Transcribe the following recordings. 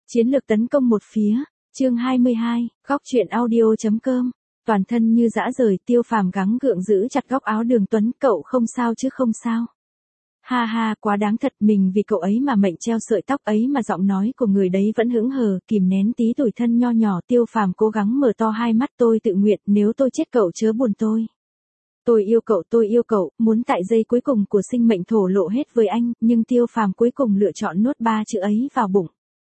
Chiến lược tấn công một phía, chương 22, góc truyện audio.com. Toàn thân như dã rời, Tiêu Phàm gắng gượng giữ chặt góc áo Đường Tuấn, cậu không sao chứ không sao. Ha ha, quá đáng thật, mình vì cậu ấy mà mệnh treo sợi tóc ấy mà giọng nói của người đấy vẫn hững hờ, kìm nén tí tủi thân nho nhỏ. Tiêu Phàm cố gắng mở to hai mắt, tôi tự nguyện, nếu tôi chết cậu chớ buồn tôi. Tôi yêu cậu, muốn tại giây cuối cùng của sinh mệnh thổ lộ hết với anh, nhưng Tiêu Phàm cuối cùng lựa chọn nuốt ba chữ ấy vào bụng.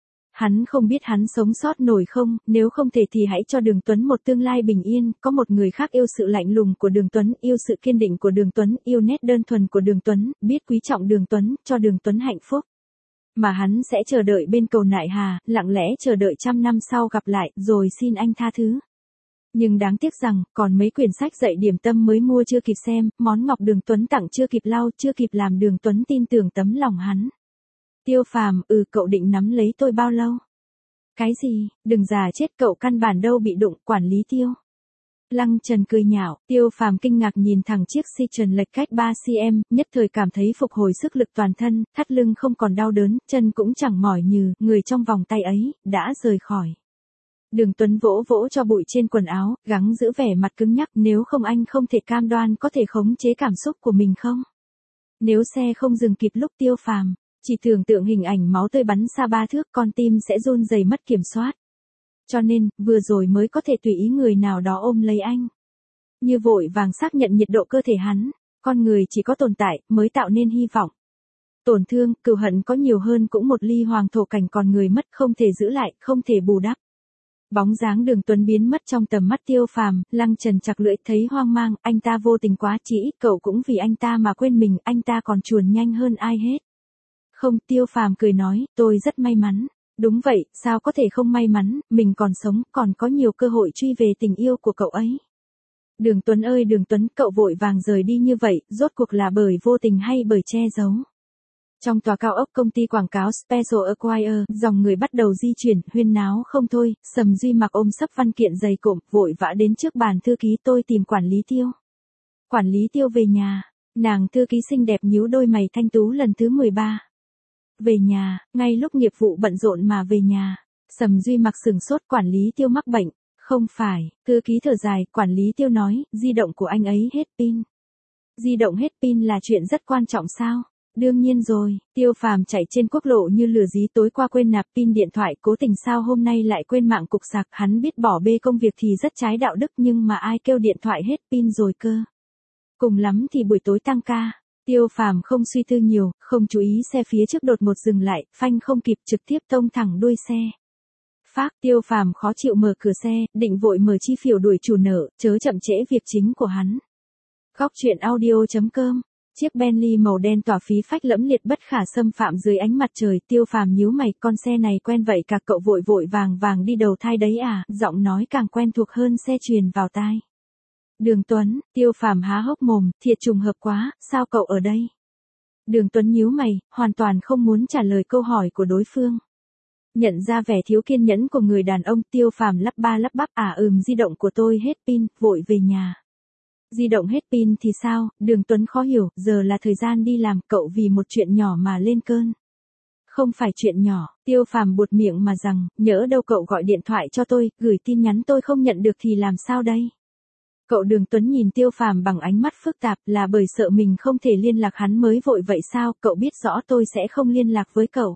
Hắn không biết hắn sống sót nổi không, nếu không thể thì hãy cho Đường Tuấn một tương lai bình yên, có một người khác yêu sự lạnh lùng của Đường Tuấn, yêu sự kiên định của Đường Tuấn, yêu nét đơn thuần của Đường Tuấn, biết quý trọng Đường Tuấn, cho Đường Tuấn hạnh phúc. Mà hắn sẽ chờ đợi bên cầu nại hà, lặng lẽ chờ đợi 100 năm sau gặp lại, rồi xin anh tha thứ. Nhưng đáng tiếc rằng, còn mấy quyển sách dạy điểm tâm mới mua chưa kịp xem, món ngọc Đường Tuấn tặng chưa kịp lau, chưa kịp làm Đường Tuấn tin tưởng tấm lòng hắn. Tiêu Phàm, cậu định nắm lấy tôi bao lâu? Cái gì, đừng già chết, cậu căn bản đâu bị đụng, quản lý Tiêu. Lăng Trần cười nhạo, Tiêu Phàm kinh ngạc nhìn thẳng chiếc si trần lệch cách 3 cm, nhất thời cảm thấy phục hồi sức lực toàn thân, thắt lưng không còn đau đớn, chân cũng chẳng mỏi nhừ, người trong vòng tay ấy, đã rời khỏi. Đường Tuấn vỗ vỗ cho bụi trên quần áo, gắng giữ vẻ mặt cứng nhắc, nếu không anh không thể cam đoan có thể khống chế cảm xúc của mình không? Nếu xe không dừng kịp lúc Tiêu Phàm chỉ tưởng tượng hình ảnh máu tươi bắn xa 3 thước, con tim sẽ run rẩy mất kiểm soát. Cho nên, vừa rồi mới có thể tùy ý người nào đó ôm lấy anh. Như vội vàng xác nhận nhiệt độ cơ thể hắn, con người chỉ có tồn tại, mới tạo nên hy vọng. Tổn thương, cừu hận có nhiều hơn cũng một ly hoàng thổ cảnh, còn người mất không thể giữ lại, không thể bù đắp. Bóng dáng Đường Tuấn biến mất trong tầm mắt Tiêu Phàm, Lăng Trần chặt lưỡi thấy hoang mang, anh ta vô tình quá, chỉ ít cậu cũng vì anh ta mà quên mình, anh ta còn chuồn nhanh hơn ai hết. Không, Tiêu Phàm cười nói, tôi rất may mắn. Đúng vậy, sao có thể không may mắn, mình còn sống, còn có nhiều cơ hội truy về tình yêu của cậu ấy. Đường Tuấn ơi Đường Tuấn, cậu vội vàng rời đi như vậy, rốt cuộc là bởi vô tình hay bởi che giấu? Trong tòa cao ốc công ty quảng cáo Special Acquire, dòng người bắt đầu di chuyển, huyên náo không thôi, Sầm Duy mặc ôm sấp văn kiện dày cộm, vội vã đến trước bàn thư ký, tôi tìm quản lý Tiêu. Quản lý Tiêu về nhà, nàng thư ký xinh đẹp nhíu đôi mày thanh tú lần thứ 13. Về nhà, ngay lúc nghiệp vụ bận rộn mà về nhà. Sầm Duy mặc sừng sốt, quản lý Tiêu mắc bệnh. Không phải, thư ký thở dài, quản lý Tiêu nói, di động của anh ấy hết pin. Di động hết pin là chuyện rất quan trọng sao? Đương nhiên rồi, Tiêu Phàm chạy trên quốc lộ như lửa dí, tối qua quên nạp pin điện thoại, cố tình sao hôm nay lại quên mạng cục sạc, hắn biết bỏ bê công việc thì rất trái đạo đức, nhưng mà ai kêu điện thoại hết pin rồi cơ. Cùng lắm thì buổi tối tăng ca. Tiêu Phàm không suy tư nhiều, không chú ý xe phía trước đột ngột dừng lại, phanh không kịp, trực tiếp tông thẳng đuôi xe. Phác, Tiêu Phàm khó chịu mở cửa xe, định vội mở chi phiếu đuổi chủ nợ, chớ chậm trễ việc chính của hắn. Góc truyện audio.com. Chiếc Bentley màu đen tỏa phí phách lẫm liệt bất khả xâm phạm dưới ánh mặt trời, Tiêu Phàm nhíu mày, con xe này quen vậy cả, cậu vội vội vàng đi đầu thai đấy à? Giọng nói càng quen thuộc hơn xe truyền vào tai. Đường Tuấn, Tiêu Phàm há hốc mồm, thiệt trùng hợp quá, sao cậu ở đây? Đường Tuấn nhíu mày, hoàn toàn không muốn trả lời câu hỏi của đối phương. Nhận ra vẻ thiếu kiên nhẫn của người đàn ông, Tiêu Phàm lắp bắp, di động của tôi hết pin, vội về nhà. Di động hết pin thì sao? Đường Tuấn khó hiểu, giờ là thời gian đi làm, cậu vì một chuyện nhỏ mà lên cơn. Không phải chuyện nhỏ, Tiêu Phàm buột miệng mà rằng, nhỡ đâu cậu gọi điện thoại cho tôi, gửi tin nhắn tôi không nhận được thì làm sao đây? Cậu Đường Tuấn nhìn Tiêu Phàm bằng ánh mắt phức tạp, là bởi sợ mình không thể liên lạc hắn mới vội vậy sao? Cậu biết rõ tôi sẽ không liên lạc với cậu.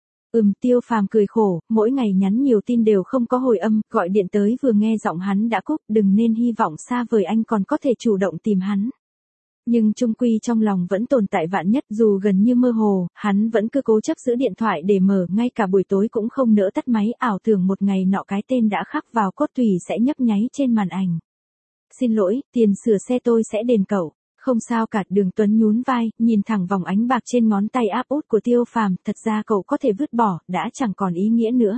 Tiêu Phàm cười khổ, mỗi ngày nhắn nhiều tin đều không có hồi âm, gọi điện tới vừa nghe giọng hắn đã cúp, đừng nên hy vọng xa vời anh còn có thể chủ động tìm hắn. Nhưng chung quy trong lòng vẫn tồn tại vạn nhất, dù gần như mơ hồ, hắn vẫn cứ cố chấp giữ điện thoại để mở, ngay cả buổi tối cũng không nỡ tắt máy, ảo tưởng một ngày nọ cái tên đã khắc vào cốt tủy sẽ nhấp nháy trên màn ảnh. Xin lỗi, tiền sửa xe tôi sẽ đền cậu. Không sao cả, Đường Tuấn nhún vai, nhìn thẳng vòng ánh bạc trên ngón tay áp út của Tiêu Phàm, thật ra cậu có thể vứt bỏ, đã chẳng còn ý nghĩa nữa.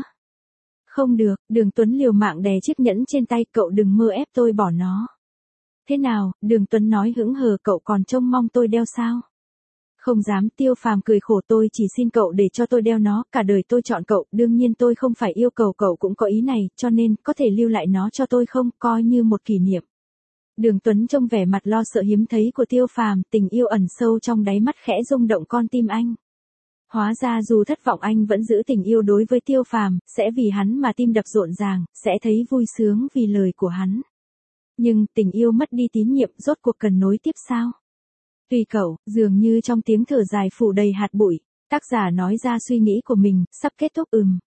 Không được, Đường Tuấn liều mạng đè chiếc nhẫn trên tay, cậu đừng mơ ép tôi bỏ nó. Thế nào, Đường Tuấn nói hững hờ, cậu còn trông mong tôi đeo sao? Không dám, Tiêu Phàm cười khổ, tôi chỉ xin cậu để cho tôi đeo nó, cả đời tôi chọn cậu, đương nhiên tôi không phải yêu cầu cậu cũng có ý này, cho nên, có thể lưu lại nó cho tôi không, coi như một kỷ niệm. Đường Tuấn trông vẻ mặt lo sợ hiếm thấy của Tiêu Phàm, tình yêu ẩn sâu trong đáy mắt khẽ rung động con tim anh. Hóa ra dù thất vọng anh vẫn giữ tình yêu đối với Tiêu Phàm, sẽ vì hắn mà tim đập rộn ràng, sẽ thấy vui sướng vì lời của hắn. Nhưng tình yêu mất đi tín nhiệm rốt cuộc cần nối tiếp sao? Tùy cậu, dường như trong tiếng thở dài phủ đầy hạt bụi, tác giả nói ra suy nghĩ của mình, sắp kết thúc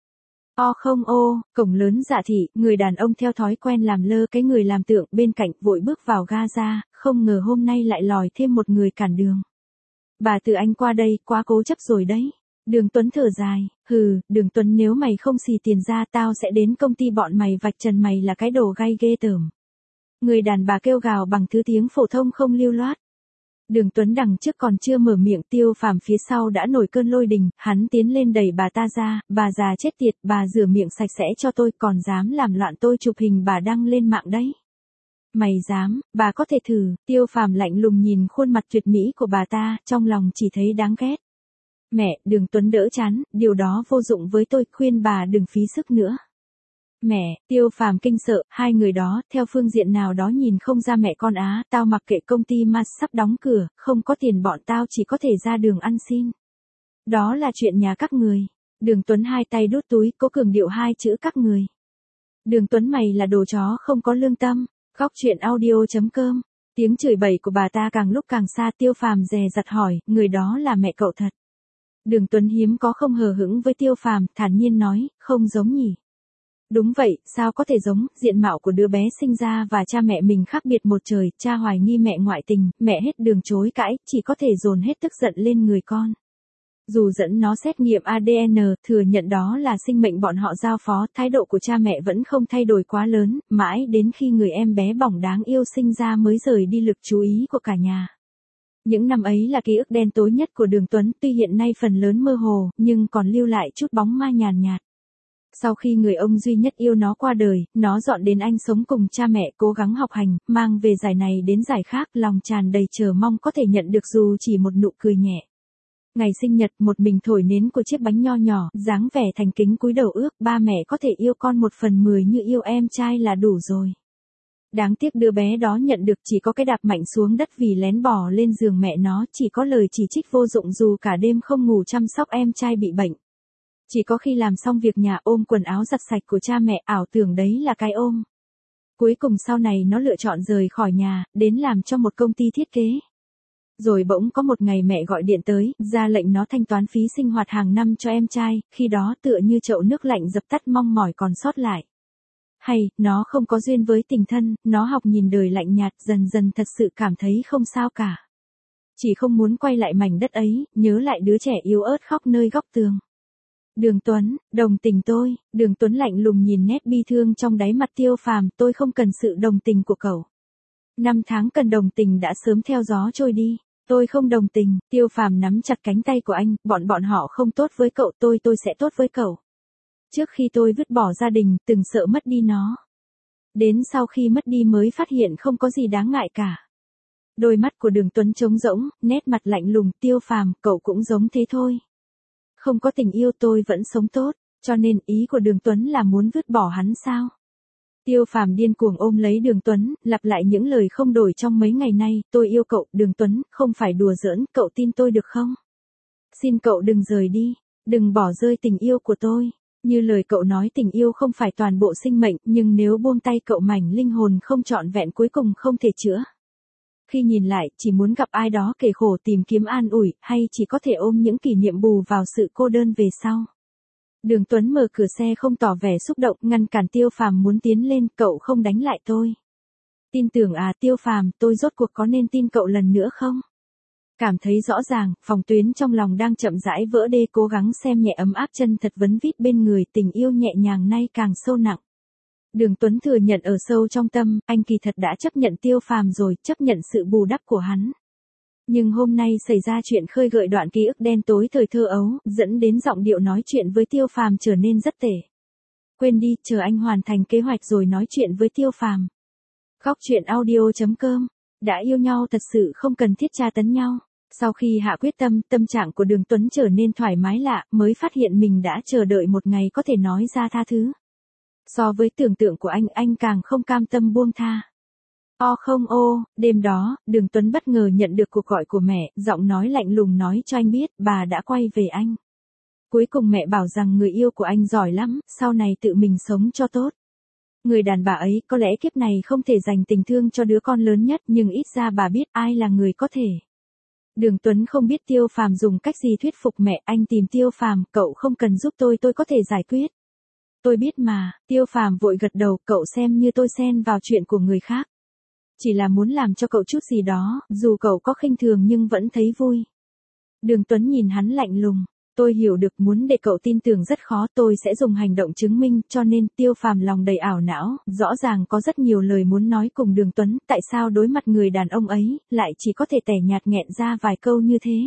không cổng lớn Dạ Thị, người đàn ông theo thói quen làm lơ cái người làm tượng bên cạnh vội bước vào Gaza, không ngờ hôm nay lại lòi thêm một người cản đường. Bà Từ Anh qua đây, quá cố chấp rồi đấy. Đường Tuấn thở dài, Đường Tuấn nếu mày không xì tiền ra tao sẽ đến công ty bọn mày vạch trần mày là cái đồ gay ghê tởm. Người đàn bà kêu gào bằng thứ tiếng phổ thông không lưu loát. Đường Tuấn đằng trước còn chưa mở miệng, Tiêu Phàm phía sau đã nổi cơn lôi đình, hắn tiến lên đẩy bà ta ra, bà già chết tiệt, bà rửa miệng sạch sẽ cho tôi, còn dám làm loạn tôi chụp hình bà đăng lên mạng đấy. Mày dám, bà có thể thử. Tiêu Phàm lạnh lùng nhìn khuôn mặt tuyệt mỹ của bà ta, trong lòng chỉ thấy đáng ghét. Mẹ, Đường Tuấn đỡ chán, điều đó vô dụng với tôi, khuyên bà đừng phí sức nữa. Mẹ, Tiêu Phàm kinh sợ, hai người đó, theo phương diện nào đó nhìn không ra mẹ con á, tao mặc kệ công ty mà sắp đóng cửa, không có tiền bọn tao chỉ có thể ra đường ăn xin. Đó là chuyện nhà các người. Đường Tuấn hai tay đút túi, cố cường điệu hai chữ các người. Đường Tuấn mày là đồ chó không có lương tâm. Góc truyện audio.com. Tiếng chửi bậy của bà ta càng lúc càng xa. Tiêu Phàm dè dặt hỏi, người đó là mẹ cậu thật? Đường Tuấn hiếm có không hờ hững với Tiêu Phàm, thản nhiên nói, không giống nhỉ. Đúng vậy, sao có thể giống, diện mạo của đứa bé sinh ra và cha mẹ mình khác biệt một trời, cha hoài nghi mẹ ngoại tình, mẹ hết đường chối cãi, chỉ có thể dồn hết tức giận lên người con. Dù dẫn nó xét nghiệm ADN, thừa nhận đó là sinh mệnh bọn họ giao phó, thái độ của cha mẹ vẫn không thay đổi quá lớn, mãi đến khi người em bé bỏng đáng yêu sinh ra mới rời đi lực chú ý của cả nhà. Những năm ấy là ký ức đen tối nhất của Đường Tuấn, tuy hiện nay phần lớn mơ hồ, nhưng còn lưu lại chút bóng ma nhàn nhạt. Sau khi người ông duy nhất yêu nó qua đời, nó dọn đến Anh sống cùng cha mẹ, cố gắng học hành, mang về giải này đến giải khác, lòng tràn đầy chờ mong có thể nhận được dù chỉ một nụ cười nhẹ. Ngày sinh nhật, một mình thổi nến của chiếc bánh nho nhỏ, dáng vẻ thành kính cúi đầu ước, ba mẹ có thể yêu con 1/10 như yêu em trai là đủ rồi. Đáng tiếc đứa bé đó nhận được chỉ có cái đạp mạnh xuống đất vì lén bò lên giường mẹ nó, chỉ có lời chỉ trích vô dụng dù cả đêm không ngủ chăm sóc em trai bị bệnh. Chỉ có khi làm xong việc nhà ôm quần áo giặt sạch của cha mẹ, ảo tưởng đấy là cái ôm. Cuối cùng sau này nó lựa chọn rời khỏi nhà, đến làm cho một công ty thiết kế. Rồi bỗng có một ngày mẹ gọi điện tới, ra lệnh nó thanh toán phí sinh hoạt hàng năm cho em trai, khi đó tựa như chậu nước lạnh dập tắt mong mỏi còn sót lại. Hay, nó không có duyên với tình thân, nó học nhìn đời lạnh nhạt, dần dần thật sự cảm thấy không sao cả. Chỉ không muốn quay lại mảnh đất ấy, nhớ lại đứa trẻ yếu ớt khóc nơi góc tường. Đường Tuấn, đồng tình tôi. Đường Tuấn lạnh lùng nhìn nét bi thương trong đáy mặt Tiêu Phàm, tôi không cần sự đồng tình của cậu. 5 tháng cần đồng tình đã sớm theo gió trôi đi. Tôi không đồng tình. Tiêu Phàm nắm chặt cánh tay của anh, bọn họ không tốt với cậu, tôi sẽ tốt với cậu. Trước khi tôi vứt bỏ gia đình, từng sợ mất đi nó. Đến sau khi mất đi mới phát hiện không có gì đáng ngại cả. Đôi mắt của Đường Tuấn trống rỗng, nét mặt lạnh lùng, Tiêu Phàm, cậu cũng giống thế thôi. Không có tình yêu tôi vẫn sống tốt, cho nên ý của Đường Tuấn là muốn vứt bỏ hắn sao? Tiêu Phàm điên cuồng ôm lấy Đường Tuấn, lặp lại những lời không đổi trong mấy ngày nay, tôi yêu cậu, Đường Tuấn, không phải đùa giỡn, cậu tin tôi được không? Xin cậu đừng rời đi, đừng bỏ rơi tình yêu của tôi. Như lời cậu nói tình yêu không phải toàn bộ sinh mệnh, nhưng nếu buông tay cậu mảnh linh hồn không trọn vẹn cuối cùng không thể chữa. Khi nhìn lại, chỉ muốn gặp ai đó kể khổ tìm kiếm an ủi, hay chỉ có thể ôm những kỷ niệm bù vào sự cô đơn về sau. Đường Tuấn mở cửa xe không tỏ vẻ xúc động, ngăn cản Tiêu Phàm muốn tiến lên, cậu không đánh lại tôi. Tin tưởng à Tiêu Phàm, tôi rốt cuộc có nên tin cậu lần nữa không? Cảm thấy rõ ràng, phòng tuyến trong lòng đang chậm rãi vỡ đê, cố gắng xem nhẹ ấm áp chân thật vấn vít bên người, tình yêu nhẹ nhàng nay càng sâu nặng. Đường Tuấn thừa nhận ở sâu trong tâm, anh kỳ thật đã chấp nhận Tiêu Phàm rồi, chấp nhận sự bù đắp của hắn. Nhưng hôm nay xảy ra chuyện khơi gợi đoạn ký ức đen tối thời thơ ấu, dẫn đến giọng điệu nói chuyện với Tiêu Phàm trở nên rất tệ. Quên đi, chờ anh hoàn thành kế hoạch rồi nói chuyện với Tiêu Phàm. Góc truyện audio.com. Đã yêu nhau thật sự không cần thiết tra tấn nhau. Sau khi hạ quyết tâm, tâm trạng của Đường Tuấn trở nên thoải mái lạ, mới phát hiện mình đã chờ đợi một ngày có thể nói ra tha thứ. So với tưởng tượng của anh càng không cam tâm buông tha. Không đêm đó, Đường Tuấn bất ngờ nhận được cuộc gọi của mẹ, giọng nói lạnh lùng nói cho anh biết, bà đã quay về anh. Cuối cùng mẹ bảo rằng người yêu của anh giỏi lắm, sau này tự mình sống cho tốt. Người đàn bà ấy có lẽ kiếp này không thể dành tình thương cho đứa con lớn nhất, nhưng ít ra bà biết ai là người có thể. Đường Tuấn không biết Tiêu Phàm dùng cách gì thuyết phục mẹ, anh tìm Tiêu Phàm, cậu không cần giúp tôi có thể giải quyết. Tôi biết mà, Tiêu Phàm vội gật đầu, cậu xem như tôi xen vào chuyện của người khác. Chỉ là muốn làm cho cậu chút gì đó, dù cậu có khinh thường nhưng vẫn thấy vui. Đường Tuấn nhìn hắn lạnh lùng. Tôi hiểu được, muốn để cậu tin tưởng rất khó, tôi sẽ dùng hành động chứng minh, cho nên Tiêu Phàm lòng đầy ảo não, rõ ràng có rất nhiều lời muốn nói cùng Đường Tuấn, tại sao đối mặt người đàn ông ấy, lại chỉ có thể tẻ nhạt nghẹn ra vài câu như thế.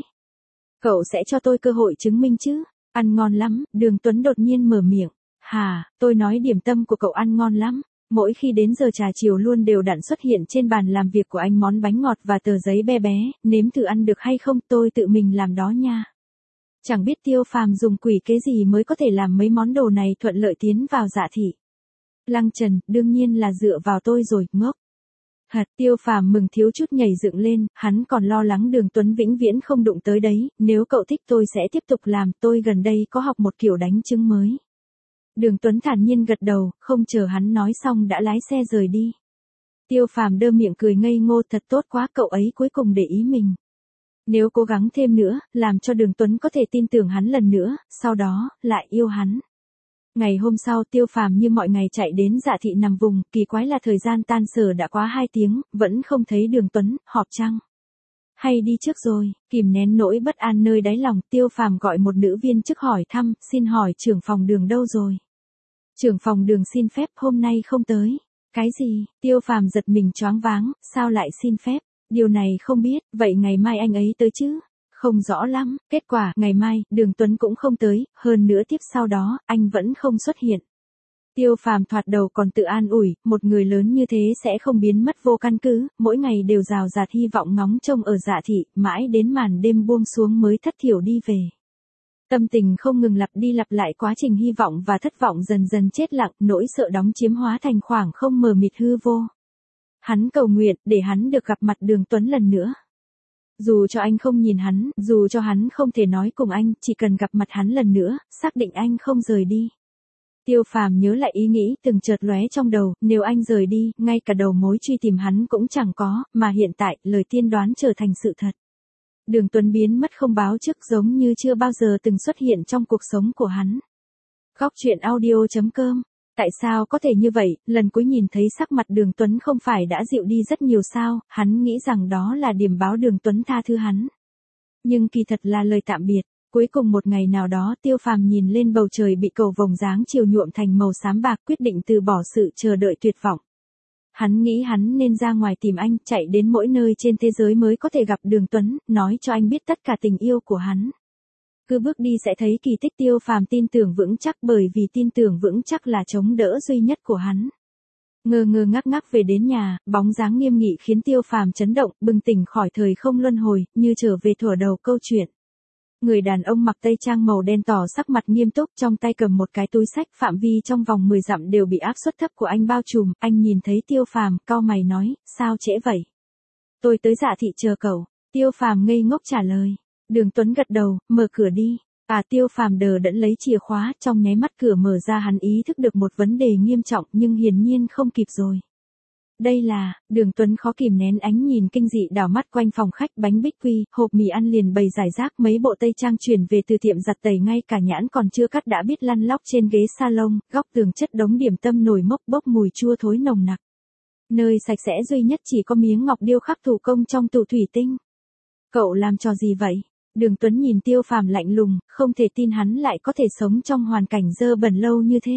Cậu sẽ cho tôi cơ hội chứng minh chứ, ăn ngon lắm, Đường Tuấn đột nhiên mở miệng. Tôi nói điểm tâm của cậu ăn ngon lắm. Mỗi khi đến giờ trà chiều luôn đều đặn xuất hiện trên bàn làm việc của anh món bánh ngọt và tờ giấy bé bé, nếm thử ăn được hay không, tôi tự mình làm đó nha. Chẳng biết Tiêu Phàm dùng quỷ kế gì mới có thể làm mấy món đồ này thuận lợi tiến vào dạ thị. Lăng Trần, đương nhiên là dựa vào tôi rồi, ngốc. Tiêu Phàm mừng thiếu chút nhảy dựng lên, hắn còn lo lắng Đường Tuấn vĩnh viễn không đụng tới đấy, nếu cậu thích tôi sẽ tiếp tục làm, tôi gần đây có học một kiểu đánh trứng mới. Đường Tuấn thản nhiên gật đầu, không chờ hắn nói xong đã lái xe rời đi. Tiêu Phàm đơ miệng cười ngây ngô, thật tốt quá, cậu ấy cuối cùng để ý mình. Nếu cố gắng thêm nữa, làm cho Đường Tuấn có thể tin tưởng hắn lần nữa, sau đó, lại yêu hắn. Ngày hôm sau Tiêu Phàm như mọi ngày chạy đến dạ thị nằm vùng, kỳ quái là thời gian tan sở đã quá 2 tiếng, vẫn không thấy Đường Tuấn, họp chăng? Hay đi trước rồi, kìm nén nỗi bất an nơi đáy lòng, Tiêu Phàm gọi một nữ viên chức hỏi thăm, xin hỏi trưởng phòng Đường đâu rồi? Trưởng phòng Đường xin phép hôm nay không tới. Cái gì? Tiêu Phàm giật mình choáng váng, sao lại xin phép? Điều này không biết, vậy ngày mai anh ấy tới chứ? Không rõ lắm, kết quả, ngày mai, Đường Tuấn cũng không tới, hơn nữa tiếp sau đó, anh vẫn không xuất hiện. Tiêu Phàm thoạt đầu còn tự an ủi, một người lớn như thế sẽ không biến mất vô căn cứ, mỗi ngày đều rào rạt hy vọng ngóng trông ở dạ thị, mãi đến màn đêm buông xuống mới thất thiểu đi về. Tâm tình không ngừng lặp đi lặp lại, quá trình hy vọng và thất vọng dần dần chết lặng, nỗi sợ đóng chiếm hóa thành khoảng không mờ mịt hư vô. Hắn cầu nguyện, để hắn được gặp mặt Đường Tuấn lần nữa. Dù cho anh không nhìn hắn, dù cho hắn không thể nói cùng anh, chỉ cần gặp mặt hắn lần nữa, xác định anh không rời đi. Tiêu Phàm nhớ lại ý nghĩ từng chợt lóe trong đầu, nếu anh rời đi, ngay cả đầu mối truy tìm hắn cũng chẳng có, mà hiện tại, lời tiên đoán trở thành sự thật. Đường Tuấn biến mất không báo trước, giống như chưa bao giờ từng xuất hiện trong cuộc sống của hắn. Góc truyện audio.com. Tại sao có thể như vậy, lần cuối nhìn thấy sắc mặt Đường Tuấn không phải đã dịu đi rất nhiều sao, hắn nghĩ rằng đó là điểm báo Đường Tuấn tha thứ hắn. Nhưng kỳ thật là lời tạm biệt. Cuối cùng một ngày nào đó Tiêu Phàm nhìn lên bầu trời bị cầu vồng dáng chiều nhuộm thành màu xám bạc, quyết định từ bỏ sự chờ đợi tuyệt vọng. Hắn nghĩ hắn nên ra ngoài tìm anh, chạy đến mỗi nơi trên thế giới mới có thể gặp Đường Tuấn, nói cho anh biết tất cả tình yêu của hắn. Cứ bước đi sẽ thấy kỳ tích. Tiêu Phàm tin tưởng vững chắc, bởi vì tin tưởng vững chắc là chống đỡ duy nhất của hắn. Ngơ ngơ ngác ngác về đến nhà, bóng dáng nghiêm nghị khiến Tiêu Phàm chấn động, bừng tỉnh khỏi thời không luân hồi, như trở về thuở đầu câu chuyện. Người đàn ông mặc tây trang màu đen tỏ sắc mặt nghiêm túc, trong tay cầm một cái túi xách, phạm vi trong vòng 10 dặm đều bị áp suất thấp của anh bao trùm. Anh nhìn thấy Tiêu Phàm, cau mày nói, sao trễ vậy? Tôi tới dạ thị chờ cậu. Tiêu Phàm ngây ngốc trả lời. Đường Tuấn gật đầu, mở cửa đi. Tiêu Phàm đờ đẫn lấy chìa khóa, trong nháy mắt cửa mở ra hắn ý thức được một vấn đề nghiêm trọng, nhưng hiển nhiên không kịp rồi. Đây là, Đường Tuấn khó kìm nén ánh nhìn kinh dị đảo mắt quanh phòng khách, bánh bích quy, hộp mì ăn liền bày rải rác, mấy bộ tây trang chuyển về từ tiệm giặt tẩy, ngay cả nhãn còn chưa cắt đã biết lăn lóc trên ghế salon, góc tường chất đống điểm tâm nổi mốc bốc mùi chua thối nồng nặc. Nơi sạch sẽ duy nhất chỉ có miếng ngọc điêu khắc thủ công trong tủ thủy tinh. Cậu làm trò gì vậy? Đường Tuấn nhìn Tiêu Phàm lạnh lùng, không thể tin hắn lại có thể sống trong hoàn cảnh dơ bẩn lâu như thế.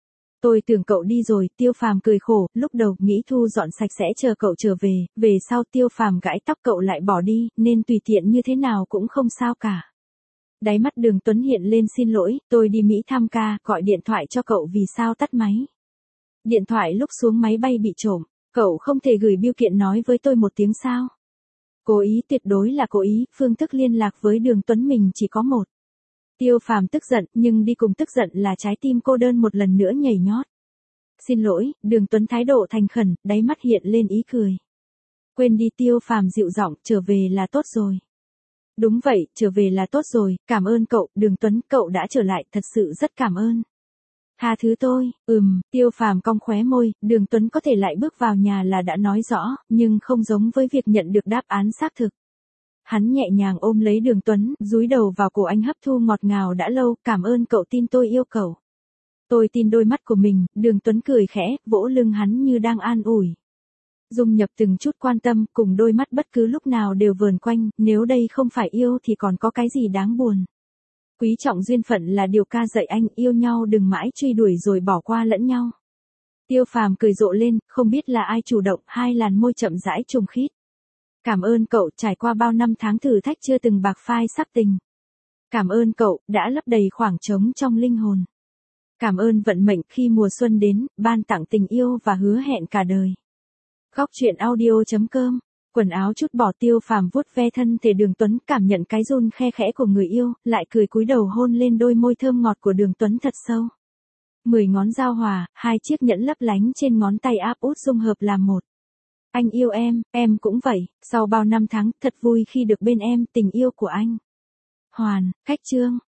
Tôi tưởng cậu đi rồi. Tiêu Phàm cười khổ, lúc đầu nghĩ thu dọn sạch sẽ chờ cậu trở về, về sau Tiêu Phàm gãi tóc cậu lại bỏ đi, nên tùy tiện như thế nào cũng không sao cả. Đáy mắt Đường Tuấn hiện lên xin lỗi, tôi đi Mỹ thăm ca, gọi điện thoại cho cậu vì sao tắt máy. Điện thoại lúc xuống máy bay bị trộm, cậu không thể gửi bưu kiện nói với tôi một tiếng sao? Cố ý, tuyệt đối là cố ý, phương thức liên lạc với Đường Tuấn mình chỉ có một. Tiêu Phàm tức giận, nhưng đi cùng tức giận là trái tim cô đơn một lần nữa nhảy nhót. Xin lỗi, Đường Tuấn thái độ thành khẩn, đáy mắt hiện lên ý cười. Quên đi, Tiêu Phàm dịu giọng, trở về là tốt rồi. Đúng vậy, trở về là tốt rồi, cảm ơn cậu, Đường Tuấn, cậu đã trở lại, thật sự rất cảm ơn. Tha thứ tôi, Tiêu Phàm cong khóe môi, Đường Tuấn có thể lại bước vào nhà là đã nói rõ, nhưng không giống với việc nhận được đáp án xác thực. Hắn nhẹ nhàng ôm lấy Đường Tuấn, dúi đầu vào cổ anh hấp thu ngọt ngào đã lâu, cảm ơn cậu tin tôi yêu cậu. Tôi tin đôi mắt của mình, Đường Tuấn cười khẽ, vỗ lưng hắn như đang an ủi. Dung nhập từng chút quan tâm, cùng đôi mắt bất cứ lúc nào đều vờn quanh, nếu đây không phải yêu thì còn có cái gì đáng buồn. Quý trọng duyên phận là điều ca dạy anh, yêu nhau đừng mãi truy đuổi rồi bỏ qua lẫn nhau. Tiêu Phàm cười rộ lên, không biết là ai chủ động, hai làn môi chậm rãi trùng khít. Cảm ơn cậu, trải qua bao năm tháng thử thách chưa từng bạc phai sắp tình. Cảm ơn cậu, đã lấp đầy khoảng trống trong linh hồn. Cảm ơn vận mệnh khi mùa xuân đến, ban tặng tình yêu và hứa hẹn cả đời. Góc truyện audio.com. Quần áo chút bỏ, Tiêu Phàm vuốt ve thân thể Đường Tuấn, cảm nhận cái run khe khẽ của người yêu, lại cười cúi đầu hôn lên đôi môi thơm ngọt của Đường Tuấn thật sâu. 10 ngón giao hòa, hai chiếc nhẫn lấp lánh trên ngón tay áp út dung hợp làm một. Anh yêu em cũng vậy, sau bao năm tháng, thật vui khi được bên em, tình yêu của anh. Hoàn, khách chương.